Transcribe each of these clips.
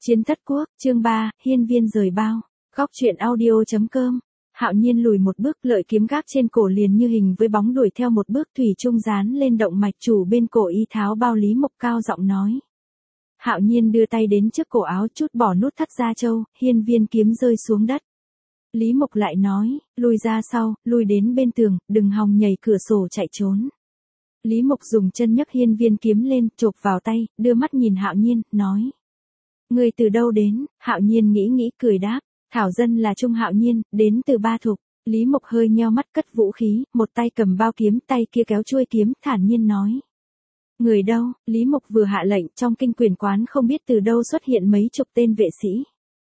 Chiến thất quốc, chương 3, hiên viên rời bao. Góc truyện audio.com. Hạo Nhiên lùi một bước, lợi kiếm gác trên cổ liền như hình với bóng đuổi theo một bước, thủy chung dán lên động mạch chủ bên cổ y tháo bao. Lý Mộc cao giọng nói. Hạo Nhiên đưa tay đến trước cổ áo, chút bỏ nút thắt da trâu, hiên viên kiếm rơi xuống đất. Lý Mộc lại nói, lùi ra sau, lùi đến bên tường, đừng hòng nhảy cửa sổ chạy trốn. Lý Mộc dùng chân nhấc hiên viên kiếm lên, chộp vào tay, đưa mắt nhìn Hạo Nhiên, nói. Người từ đâu đến? Hạo Nhiên nghĩ cười đáp. Thảo dân là Trung Hạo Nhiên, đến từ Ba Thục. Lý Mộc hơi nheo mắt, cất vũ khí, một tay cầm bao kiếm, tay kia kéo chuôi kiếm, thản nhiên nói. Người đâu? Lý Mộc vừa hạ lệnh, trong kinh quyền quán không biết từ đâu xuất hiện mấy chục tên vệ sĩ.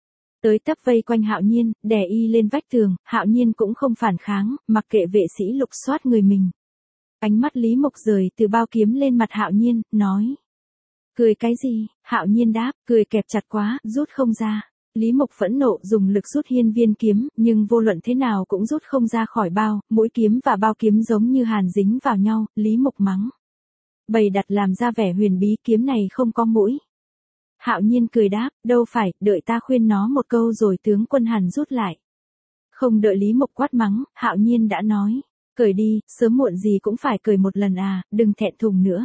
Tới tấp vây quanh Hạo Nhiên, đè y lên vách tường, Hạo Nhiên cũng không phản kháng, mặc kệ vệ sĩ lục soát người mình. Ánh mắt Lý Mộc rời từ bao kiếm lên mặt Hạo Nhiên, nói. Cười cái gì? Hạo Nhiên đáp, cười kẹp chặt quá, rút không ra. Lý Mộc phẫn nộ dùng lực rút hiên viên kiếm, nhưng vô luận thế nào cũng rút không ra khỏi bao, mũi kiếm và bao kiếm giống như hàn dính vào nhau, Lý Mộc mắng. Bày đặt làm ra vẻ huyền bí, kiếm này không có mũi. Hạo Nhiên cười đáp, đâu phải, đợi ta khuyên nó một câu rồi tướng quân hàn rút lại. Không đợi Lý Mộc quát mắng, Hạo Nhiên đã nói, cởi đi, sớm muộn gì cũng phải cởi một lần à, đừng thẹn thùng nữa.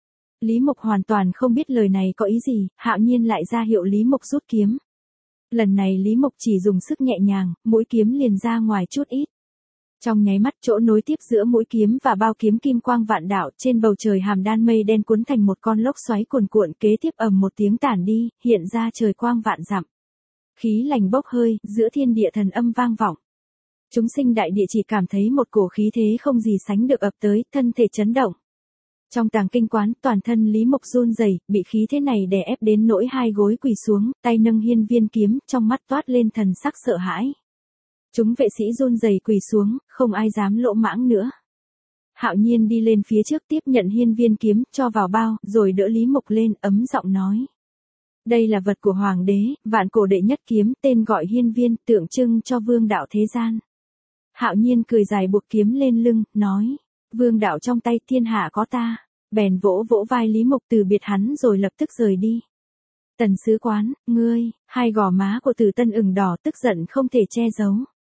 Lý Mộc hoàn toàn không biết lời này có ý gì, Hạo Nhiên lại ra hiệu Lý Mộc rút kiếm. Lần này Lý Mộc chỉ dùng sức nhẹ nhàng, mũi kiếm liền ra ngoài chút ít. Trong nháy mắt, chỗ nối tiếp giữa mũi kiếm và bao kiếm kim quang vạn đạo, trên bầu trời hàm đan mây đen cuốn thành một con lốc xoáy cuồn cuộn, kế tiếp ầm một tiếng tản đi, hiện ra trời quang vạn dặm. Khí lành bốc hơi, giữa thiên địa thần âm vang vọng. Chúng sinh đại địa chỉ cảm thấy một cổ khí thế không gì sánh được ập tới, thân thể chấn động. Trong tàng kinh quán, toàn thân Lý Mộc run rẩy, bị khí thế này đè ép đến nỗi hai gối quỳ xuống, tay nâng hiên viên kiếm, trong mắt toát lên thần sắc sợ hãi. Chúng vệ sĩ run rẩy quỳ xuống, không ai dám lỗ mãng nữa. Hạo Nhiên đi lên phía trước tiếp nhận hiên viên kiếm, cho vào bao, rồi đỡ Lý Mộc lên, ấm giọng nói. Đây là vật của Hoàng đế, vạn cổ đệ nhất kiếm, tên gọi hiên viên, tượng trưng cho vương đạo thế gian. Hạo Nhiên cười dài buộc kiếm lên lưng, nói. Vương đạo trong tay, thiên hạ có ta. Bèn vỗ vỗ vai Lý Mộc từ biệt hắn rồi lập tức rời đi. Tần sứ quán, ngươi, hai gò má của Tử Tân ửng đỏ, tức giận không thể che giấu.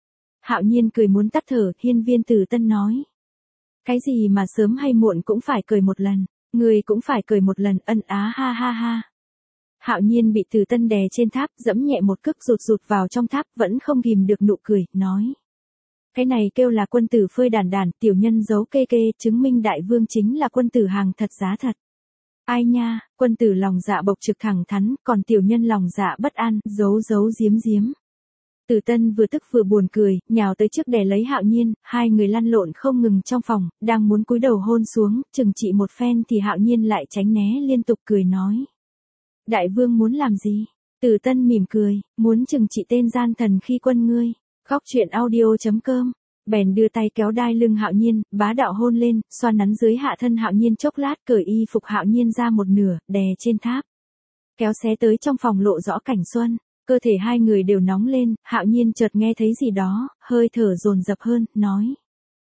Hạo Nhiên cười muốn tắt thở, hiên viên Tử Tân nói. Cái gì mà sớm hay muộn cũng phải cười một lần, ngươi cũng phải cười một lần, ân á ha ha ha. Hạo Nhiên bị Tử Tân đè trên tháp, dẫm nhẹ một cước rụt vào trong tháp, vẫn không ghim được nụ cười, nói. Cái này kêu là quân tử phơi đàn đàn, tiểu nhân giấu kê kê, chứng minh đại vương chính là quân tử hàng thật giá thật. Ai nha, quân tử lòng dạ bộc trực thẳng thắn, còn tiểu nhân lòng dạ bất an, giấu giếm. Tử Tân vừa tức vừa buồn cười, nhào tới trước đè lấy Hạo Nhiên, hai người lăn lộn không ngừng trong phòng, đang muốn cúi đầu hôn xuống, chừng trị một phen thì Hạo Nhiên lại tránh né liên tục cười nói. Đại vương muốn làm gì? Tử Tân mỉm cười, muốn chừng trị tên gian thần khi quân ngươi. Góc truyện audio.com. Bèn đưa tay kéo đai lưng Hạo Nhiên, bá đạo hôn lên, xoa nắn dưới hạ thân Hạo Nhiên chốc lát, cởi y phục Hạo Nhiên ra một nửa, đè trên tháp. Kéo xé tới trong phòng lộ rõ cảnh xuân, cơ thể hai người đều nóng lên, Hạo Nhiên chợt nghe thấy gì đó, hơi thở dồn dập hơn, nói.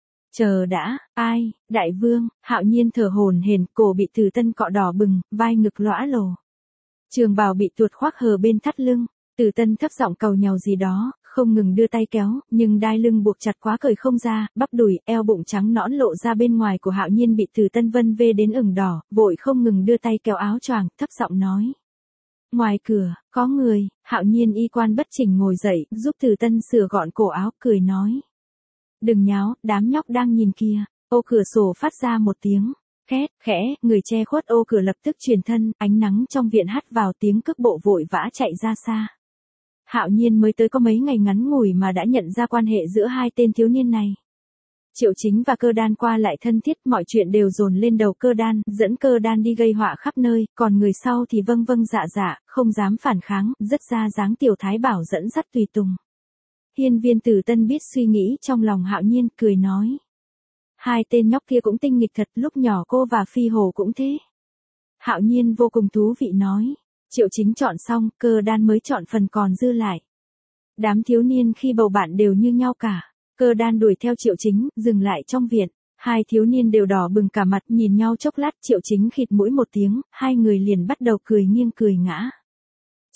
Chờ đã, ai, đại vương, Hạo Nhiên thở hổn hển, cổ bị Tử Tân cọ đỏ bừng, vai ngực lõa lồ. Trường bào bị tuột khoác hờ bên thắt lưng, Tử Tân thấp giọng cầu nhàu gì đó. Không ngừng đưa tay kéo, nhưng đai lưng buộc chặt quá cởi không ra, bắp đùi, eo bụng trắng nõn lộ ra bên ngoài của Hạo Nhiên bị Tử Tân vân vê đến ửng đỏ, vội không ngừng đưa tay kéo áo choàng, thấp giọng nói. Ngoài cửa, có người, Hạo Nhiên y quan bất chỉnh ngồi dậy, giúp Tử Tân sửa gọn cổ áo, cười nói. Đừng nháo, đám nhóc đang nhìn kìa, ô cửa sổ phát ra một tiếng. Khét, khẽ, người che khuất ô cửa lập tức chuyển thân, ánh nắng trong viện hắt vào, tiếng cước bộ vội vã chạy ra xa. Hạo Nhiên mới tới có mấy ngày ngắn ngủi mà đã nhận ra quan hệ giữa hai tên thiếu niên này. Triệu Chính và Cơ Đan qua lại thân thiết, mọi chuyện đều dồn lên đầu Cơ Đan, dẫn Cơ Đan đi gây họa khắp nơi, còn người sau thì vâng dạ, không dám phản kháng, rất ra dáng tiểu thái bảo dẫn dắt tùy tùng. Hiên viên Tử Tân biết suy nghĩ trong lòng Hạo Nhiên, cười nói. Hai tên nhóc kia cũng tinh nghịch thật, lúc nhỏ cô và Phi Hồ cũng thế. Hạo Nhiên vô cùng thú vị nói. Triệu Chính chọn xong, Cơ Đan mới chọn phần còn dư lại. Đám thiếu niên khi bầu bạn đều như nhau cả. Cơ Đan đuổi theo Triệu Chính, dừng lại trong viện. Hai thiếu niên đều đỏ bừng cả mặt, nhìn nhau chốc lát, Triệu Chính khịt mũi một tiếng, hai người liền bắt đầu cười nghiêng cười ngã.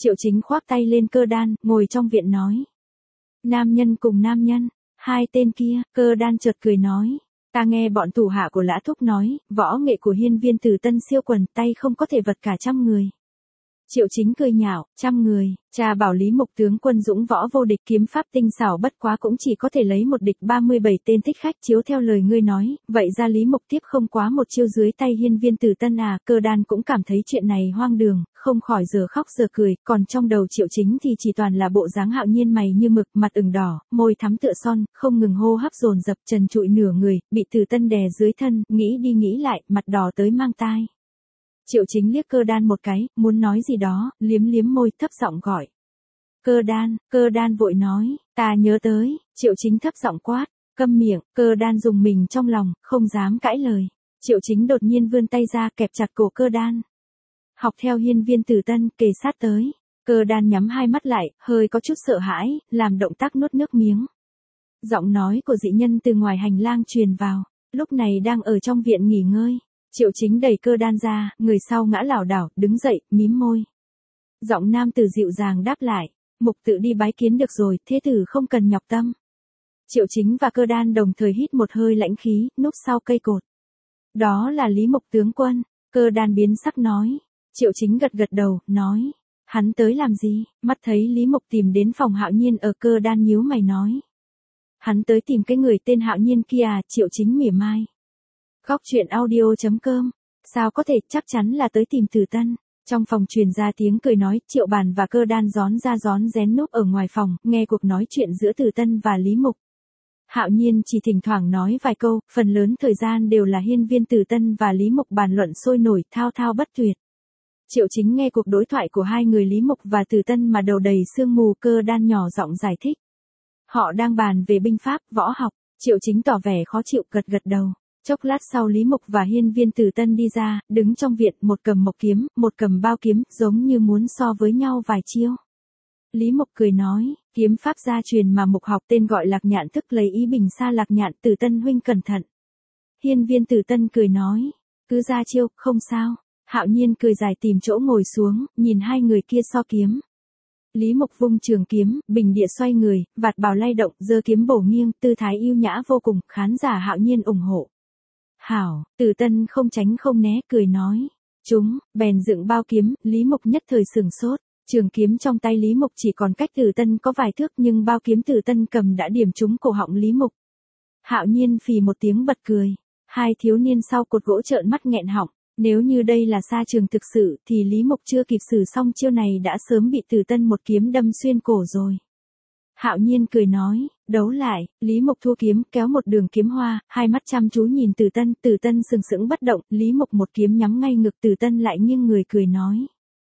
Triệu Chính khoác tay lên Cơ Đan, ngồi trong viện nói. Nam nhân cùng nam nhân, hai tên kia, Cơ Đan chợt cười nói. Ta nghe bọn thủ hạ của Lã Thúc nói, võ nghệ của Hiên Viên Tử Tân siêu quần, tay không có thể vật cả 100 người. Triệu Chính cười nhạo, 100 người, cha bảo Lý Mục tướng quân dũng võ vô địch, kiếm pháp tinh xảo, bất quá cũng chỉ có thể lấy một địch 37 tên thích khách, chiếu theo lời ngươi nói, vậy ra Lý Mục tiếp không quá một chiêu dưới tay Hiên Viên Tử Tân à? Cơ Đan cũng cảm thấy chuyện này hoang đường, không khỏi giờ khóc giờ cười, còn trong đầu Triệu Chính thì chỉ toàn là bộ dáng Hạo Nhiên mày như mực, mặt ửng đỏ, môi thắm tựa son, không ngừng hô hấp dồn dập, trần trụi nửa người, bị Tử Tân đè dưới thân, nghĩ đi nghĩ lại, mặt đỏ tới mang tai. Triệu Chính liếc Cơ Đan một cái, muốn nói gì đó, liếm liếm môi, thấp giọng gọi. Cơ Đan vội nói, ta nhớ tới. Triệu Chính thấp giọng quát, câm miệng. Cơ Đan dùng mình trong lòng, không dám cãi lời. Triệu Chính đột nhiên vươn tay ra, kẹp chặt cổ Cơ Đan. Học theo Hiên Viên Tử Tân, kề sát tới. Cơ Đan nhắm hai mắt lại, hơi có chút sợ hãi, làm động tác nuốt nước miếng. Giọng nói của dị nhân từ ngoài hành lang truyền vào, lúc này đang ở trong viện nghỉ ngơi. Triệu Chính đẩy Cơ Đan ra, người sau ngã lảo đảo, đứng dậy, mím môi. Giọng nam tử dịu dàng đáp lại, Mục tự đi bái kiến được rồi, thế tử không cần nhọc tâm. Triệu Chính và Cơ Đan đồng thời hít một hơi lãnh khí, núp sau cây cột. Đó là Lý Mục tướng quân. Cơ Đan biến sắc nói. Triệu Chính gật gật đầu, nói. Hắn tới làm gì? Mắt thấy Lý Mục tìm đến phòng Hạo Nhiên ở. Cơ Đan nhíu mày nói. Hắn tới tìm cái người tên Hạo Nhiên kia à? Triệu Chính mỉa mai. Góc truyện audio.com. Sao có thể, chắc chắn là tới tìm Tử Tân. Trong phòng truyền ra tiếng cười nói, Triệu Bàn và Cơ Đan rón ra rón rén núp ở ngoài phòng, nghe cuộc nói chuyện giữa Tử Tân và Lý Mục. Hạo Nhiên chỉ thỉnh thoảng nói vài câu, phần lớn thời gian đều là Hiên Viên Tử Tân và Lý Mục bàn luận sôi nổi, thao thao bất tuyệt. Triệu Chính nghe cuộc đối thoại của hai người Lý Mục và Tử Tân mà đầu đầy sương mù. Cơ Đan nhỏ giọng giải thích. Họ đang bàn về binh pháp, võ học. Triệu Chính tỏ vẻ khó chịu, gật gật đầu. Chốc lát sau Lý Mục và Hiên Viên Tử Tân đi ra, đứng trong viện, một cầm mộc kiếm, một cầm bao kiếm, giống như muốn so với nhau vài chiêu. Lý Mục cười nói, kiếm pháp gia truyền mà Mục học tên gọi Lạc Nhạn, tức lấy ý bình xa Lạc Nhạn. Tử Tân huynh cẩn thận. Hiên Viên Tử Tân cười nói, cứ ra chiêu, không sao. Hạo Nhiên cười dài tìm chỗ ngồi xuống, nhìn hai người kia so kiếm. Lý Mục vung trường kiếm, bình địa xoay người, vạt bào lay động, giơ kiếm bổ nghiêng, tư thái yêu nhã vô cùng, khán giả Hạo Nhiên ủng hộ. Hảo, Tử Tân không tránh không né, cười nói. Chúng, bèn dựng bao kiếm. Lý Mục nhất thời sửng sốt. Trường kiếm trong tay Lý Mục chỉ còn cách Tử Tân có vài thước, nhưng bao kiếm Tử Tân cầm đã điểm trúng cổ họng Lý Mục. Hạo Nhiên phì một tiếng bật cười. Hai thiếu niên sau cột gỗ trợn mắt nghẹn họng. Nếu như đây là sa trường thực sự, thì Lý Mục chưa kịp sử xong chiêu này đã sớm bị Tử Tân một kiếm đâm xuyên cổ rồi. Hạo Nhiên cười nói, đấu lại. Lý Mục thua kiếm, kéo một đường kiếm hoa, hai mắt chăm chú nhìn Tử Tân. Tử Tân sừng sững bất động, Lý Mục một kiếm nhắm ngay ngực. Tử Tân lại nghiêng người cười nói.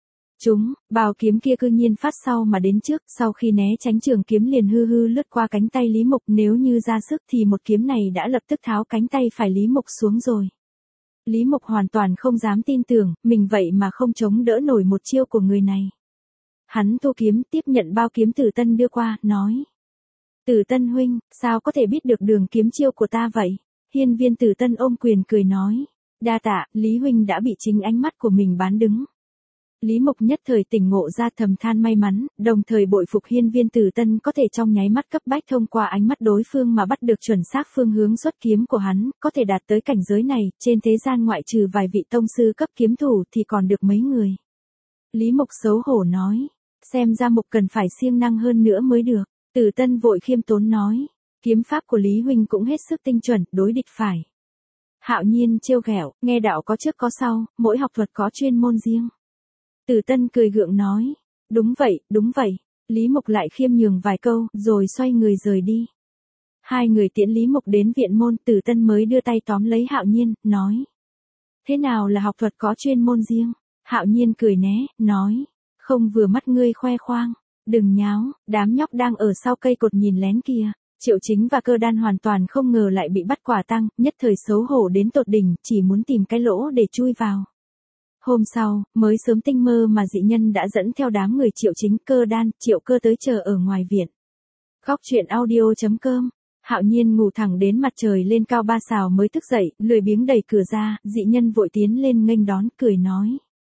Bao kiếm kia cư nhiên phát sau mà đến trước, sau khi né tránh trường kiếm liền hư hư lướt qua cánh tay Lý Mục, nếu như ra sức thì một kiếm này đã lập tức tháo cánh tay phải Lý Mục xuống rồi. Lý Mục hoàn toàn không dám tin tưởng, mình vậy mà không chống đỡ nổi một chiêu của người này. Hắn thu kiếm, tiếp nhận bao kiếm Tử Tân đưa qua, nói. Tử Tân huynh, sao có thể biết được đường kiếm chiêu của ta vậy? Hiên Viên Tử Tân ôm quyền cười nói. Đa tạ, Lý huynh đã bị chính ánh mắt của mình bán đứng. Lý Mục nhất thời tỉnh ngộ ra, thầm than may mắn, đồng thời bội phục Hiên Viên Tử Tân có thể trong nháy mắt cấp bách thông qua ánh mắt đối phương mà bắt được chuẩn xác phương hướng xuất kiếm của hắn, có thể đạt tới cảnh giới này, trên thế gian ngoại trừ vài vị tông sư cấp kiếm thủ thì còn được mấy người. Lý Mục xấu hổ nói, xem ra Mục cần phải siêng năng hơn nữa mới được. Tử Tân vội khiêm tốn nói, kiếm pháp của Lý huynh cũng hết sức tinh chuẩn, đối địch phải. Hạo Nhiên trêu ghẹo, nghe đạo có trước có sau, mỗi học thuật có chuyên môn riêng. Tử Tân cười gượng nói, đúng vậy. Lý Mục lại khiêm nhường vài câu, rồi xoay người rời đi. Hai người tiễn Lý Mục đến viện môn. Tử Tân mới đưa tay tóm lấy Hạo Nhiên, nói. Thế nào là học thuật có chuyên môn riêng? Hạo Nhiên cười né, nói. Không vừa mắt ngươi khoe khoang. Đừng nháo, đám nhóc đang ở sau cây cột nhìn lén kìa. Triệu Chính và Cơ Đan hoàn toàn không ngờ lại bị bắt quả tang, nhất thời xấu hổ đến tột đỉnh, chỉ muốn tìm cái lỗ để chui vào. Hôm sau, mới sớm tinh mơ mà dị nhân đã dẫn theo đám người Triệu Chính, Cơ Đan, Triệu Cơ tới chờ ở ngoài viện. Góc truyện audio.com. Hạo Nhiên ngủ thẳng đến mặt trời lên cao 3 sào mới thức dậy, lười biếng đẩy cửa ra, dị nhân vội tiến lên nghênh đón, cười nói.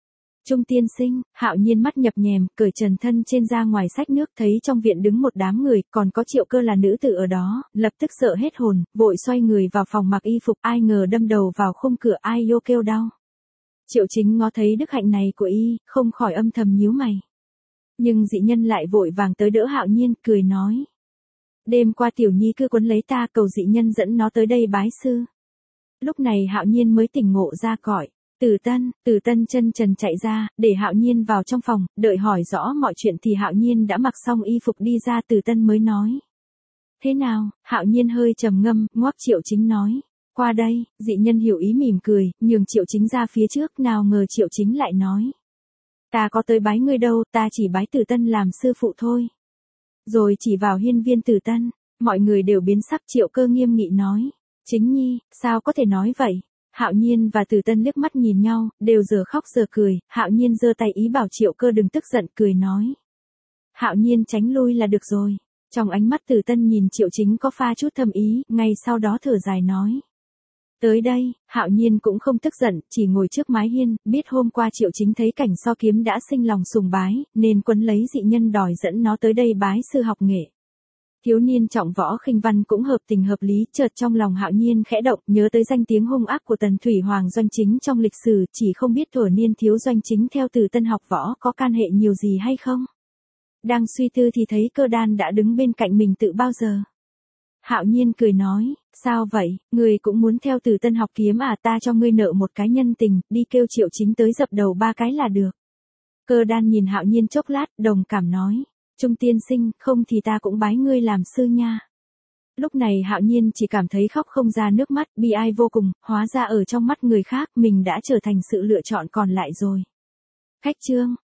Trung tiên sinh, Hạo Nhiên mắt nhập nhèm, cởi trần thân trên ra ngoài xách nước, thấy trong viện đứng một đám người, còn có Triệu Cơ là nữ tử ở đó, lập tức sợ hết hồn, vội xoay người vào phòng mặc y phục, ai ngờ đâm đầu vào khung cửa, ai vô kêu đau. Triệu Chính ngó thấy đức hạnh này của y, không khỏi âm thầm nhíu mày. Nhưng dị nhân lại vội vàng tới đỡ Hạo Nhiên, cười nói. Đêm qua tiểu nhi cứ quấn lấy ta, cầu dị nhân dẫn nó tới đây bái sư. Lúc này Hạo Nhiên mới tỉnh ngộ ra, gọi. Từ Tân chân trần chạy ra, để Hạo Nhiên vào trong phòng, đợi hỏi rõ mọi chuyện thì Hạo Nhiên đã mặc xong y phục đi ra. Từ Tân mới nói. Thế nào? Hạo Nhiên hơi trầm ngâm, ngoắc Triệu Chính nói. Qua đây, dị nhân hiểu ý mỉm cười, nhường Triệu Chính ra phía trước, nào ngờ Triệu Chính lại nói. Ta có tới bái ngươi đâu, ta chỉ bái Từ Tân làm sư phụ thôi. Rồi chỉ vào hiên viên Từ Tân, mọi người đều biến sắc. Triệu Cơ nghiêm nghị nói. Chính nhi, sao có thể nói vậy? Hạo Nhiên và Từ Tân liếc mắt nhìn nhau, đều giờ khóc giờ cười. Hạo Nhiên giơ tay ý bảo Triệu Cơ đừng tức giận, cười nói. Hạo Nhiên tránh lui là được rồi. Trong ánh mắt Từ Tân nhìn Triệu Chính có pha chút thâm ý, ngay sau đó thở dài nói. Tới đây, Hạo Nhiên cũng không tức giận, chỉ ngồi trước mái hiên, biết hôm qua Triệu Chính thấy cảnh so kiếm đã sinh lòng sùng bái, nên quấn lấy dị nhân đòi dẫn nó tới đây bái sư học nghệ. Thiếu niên trọng võ khinh văn cũng hợp tình hợp lý, chợt trong lòng Hạo Nhiên khẽ động, nhớ tới danh tiếng hung ác của Tần Thủy Hoàng Doanh Chính trong lịch sử, chỉ không biết thuở niên thiếu Doanh Chính theo Từ Tân học võ có can hệ nhiều gì hay không. Đang suy tư thì thấy Cơ Đan đã đứng bên cạnh mình tự bao giờ. Hạo Nhiên cười nói, sao vậy, ngươi cũng muốn theo Từ Tân học kiếm à? Ta cho ngươi nợ một cái nhân tình, đi kêu Triệu Chính tới dập đầu 3 cái là được. Cơ Đan nhìn Hạo Nhiên chốc lát, đồng cảm nói. Trung tiên sinh, không thì ta cũng bái ngươi làm sư nha. Lúc này Hạo Nhiên chỉ cảm thấy khóc không ra nước mắt, bi ai vô cùng, hóa ra ở trong mắt người khác mình đã trở thành sự lựa chọn còn lại rồi. Khách chương.